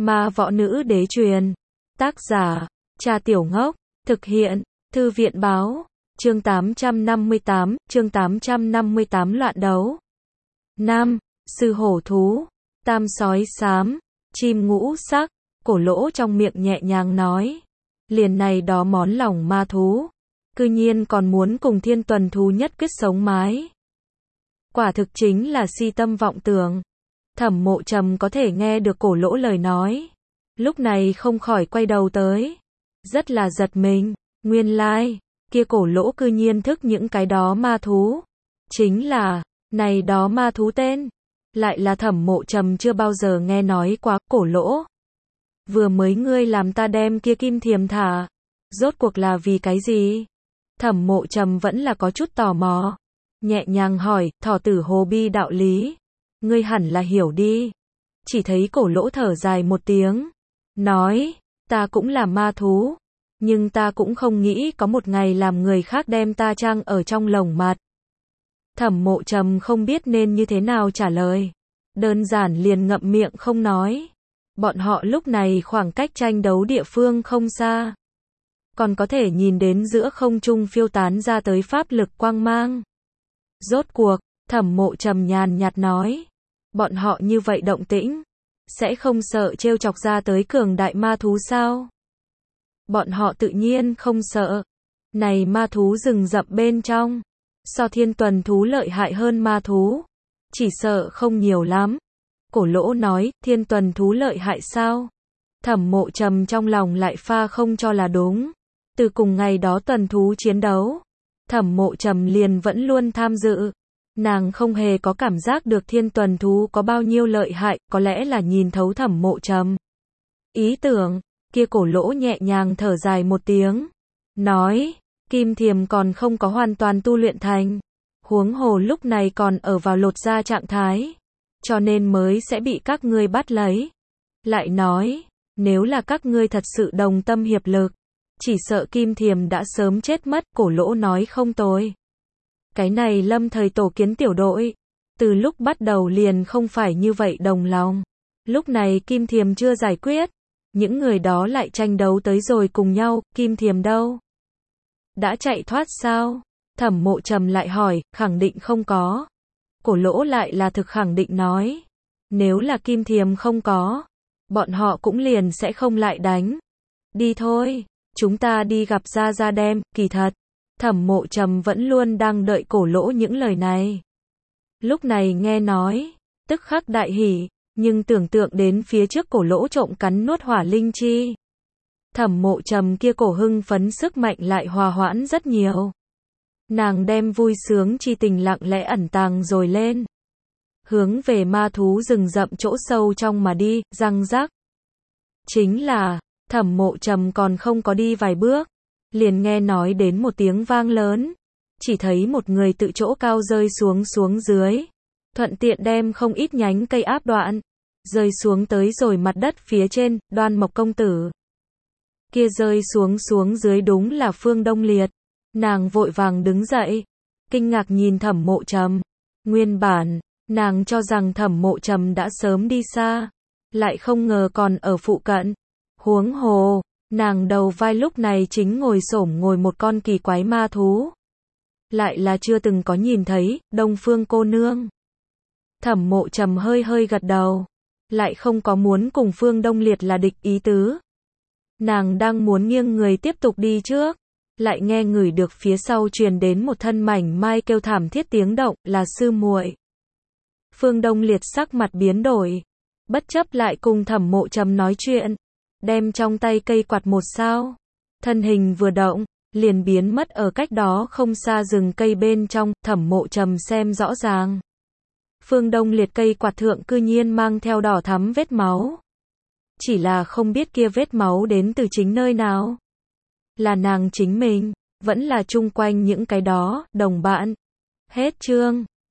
Ma võ nữ đế truyền. Tác giả, Cha Tiểu Ngốc. Thực hiện, Thư viện báo. Chương 858 loạn đấu. Nam, sư hổ thú. Tam sói xám. Chim ngũ sắc. Cổ Lỗ trong miệng nhẹ nhàng nói. Liền này đó món lòng ma thú. Cư nhiên còn muốn cùng Thiên Tuần thú nhất quyết sống mái. Quả thực chính là si tâm vọng tưởng. Thẩm Mộ Trầm có thể nghe được Cổ Lỗ lời nói. Lúc này không khỏi quay đầu tới. Rất là giật mình. Nguyên lai, kia Cổ Lỗ cư nhiên thức những cái đó ma thú. Chính là, này đó ma thú tên. Lại là Thẩm Mộ Trầm chưa bao giờ nghe nói quá. Cổ Lỗ. Vừa mới ngươi làm ta đem kia kim thiềm thả. Rốt cuộc là vì cái gì? Thẩm Mộ Trầm vẫn là có chút tò mò. Nhẹ nhàng hỏi, thỏ tử hồ bi đạo lý. Ngươi hẳn là hiểu đi. Chỉ thấy Cổ Lỗ thở dài một tiếng. Nói, ta cũng là ma thú. Nhưng ta cũng không nghĩ có một ngày làm người khác đem ta trang ở trong lồng mặt. Thẩm Mộ Trầm không biết nên như thế nào trả lời. Đơn giản liền ngậm miệng không nói. Bọn họ lúc này khoảng cách tranh đấu địa phương không xa. Còn có thể nhìn đến giữa không trung phiêu tán ra tới pháp lực quang mang. Rốt cuộc, Thẩm Mộ Trầm nhàn nhạt nói. Bọn họ như vậy động tĩnh. Sẽ không sợ trêu chọc ra tới cường đại ma thú sao? Bọn họ tự nhiên không sợ. Này ma thú rừng rậm bên trong. So Thiên Tuần thú lợi hại hơn ma thú. Chỉ sợ không nhiều lắm. Cổ Lỗ nói, Thiên Tuần thú lợi hại sao? Thẩm Mộ Trầm trong lòng lại pha không cho là đúng. Từ cùng ngày đó tuần thú chiến đấu. Thẩm Mộ Trầm liền vẫn luôn tham dự. Nàng không hề có cảm giác được Thiên Tuần thú có bao nhiêu lợi hại, có lẽ là nhìn thấu Thẩm Mộ Trầm. Ý tưởng, kia Cổ Lỗ nhẹ nhàng thở dài một tiếng. Nói, kim thiềm còn không có hoàn toàn tu luyện thành. Huống hồ lúc này còn ở vào lột da trạng thái. Cho nên mới sẽ bị các ngươi bắt lấy. Lại nói, nếu là các ngươi thật sự đồng tâm hiệp lực, chỉ sợ kim thiềm đã sớm chết mất. Cổ Lỗ nói không tồi. Cái này Lâm thời tổ kiến tiểu đội. Từ lúc bắt đầu liền không phải như vậy đồng lòng. Lúc này kim thiềm chưa giải quyết. Những người đó lại tranh đấu tới rồi cùng nhau. Kim thiềm đâu? Đã chạy thoát sao? Thẩm Mộ Trầm lại hỏi, khẳng định không có. Cổ Lỗ lại là thực khẳng định nói. Nếu là kim thiềm không có, bọn họ cũng liền sẽ không lại đánh. Đi thôi, chúng ta đi gặp Gia Gia đem. Kỳ thật, Thẩm Mộ Trầm vẫn luôn đang đợi Cổ Lỗ những lời này. Lúc này nghe nói, tức khắc đại hỉ, nhưng tưởng tượng đến phía trước Cổ Lỗ trộm cắn nuốt hỏa linh chi. Thẩm Mộ Trầm kia cổ hưng phấn sức mạnh lại hòa hoãn rất nhiều. Nàng đem vui sướng chi tình lặng lẽ ẩn tàng rồi lên. Hướng về ma thú rừng rậm chỗ sâu trong mà đi, răng rắc. Chính là, Thẩm Mộ Trầm còn không có đi vài bước. Liền nghe nói đến một tiếng vang lớn. Chỉ thấy một người tự chỗ cao rơi xuống dưới. Thuận tiện đem không ít nhánh cây áp đoạn. Rơi xuống tới rồi mặt đất phía trên, Đoan Mộc công tử. Kia rơi xuống dưới đúng là Phương Đông Liệt. Nàng vội vàng đứng dậy. Kinh ngạc nhìn Thẩm Mộ Trầm. Nguyên bản, nàng cho rằng Thẩm Mộ Trầm đã sớm đi xa. Lại không ngờ còn ở phụ cận. Huống hồ, nàng đầu vai lúc này chính ngồi một con kỳ quái ma thú. Lại là chưa từng có nhìn thấy, Đông Phương cô nương. Thẩm Mộ Trầm hơi gật đầu. Lại không có muốn cùng Phương Đông Liệt là địch ý tứ. Nàng đang muốn nghiêng người tiếp tục đi trước. Lại nghe ngửi được phía sau truyền đến một thân mảnh mai kêu thảm thiết tiếng động, là sư muội. Phương Đông Liệt sắc mặt biến đổi. Bất chấp lại cùng Thẩm Mộ Trầm nói chuyện. Đem trong tay cây quạt một sao. Thân hình vừa động, liền biến mất ở cách đó không xa rừng cây bên trong. Thẩm Mộ Trầm xem rõ ràng. Phương Đông Liệt cây quạt thượng cư nhiên mang theo đỏ thắm vết máu. Chỉ là không biết kia vết máu đến từ chính nơi nào. Là nàng chính mình, vẫn là chung quanh những cái đó, đồng bạn. Hết chương.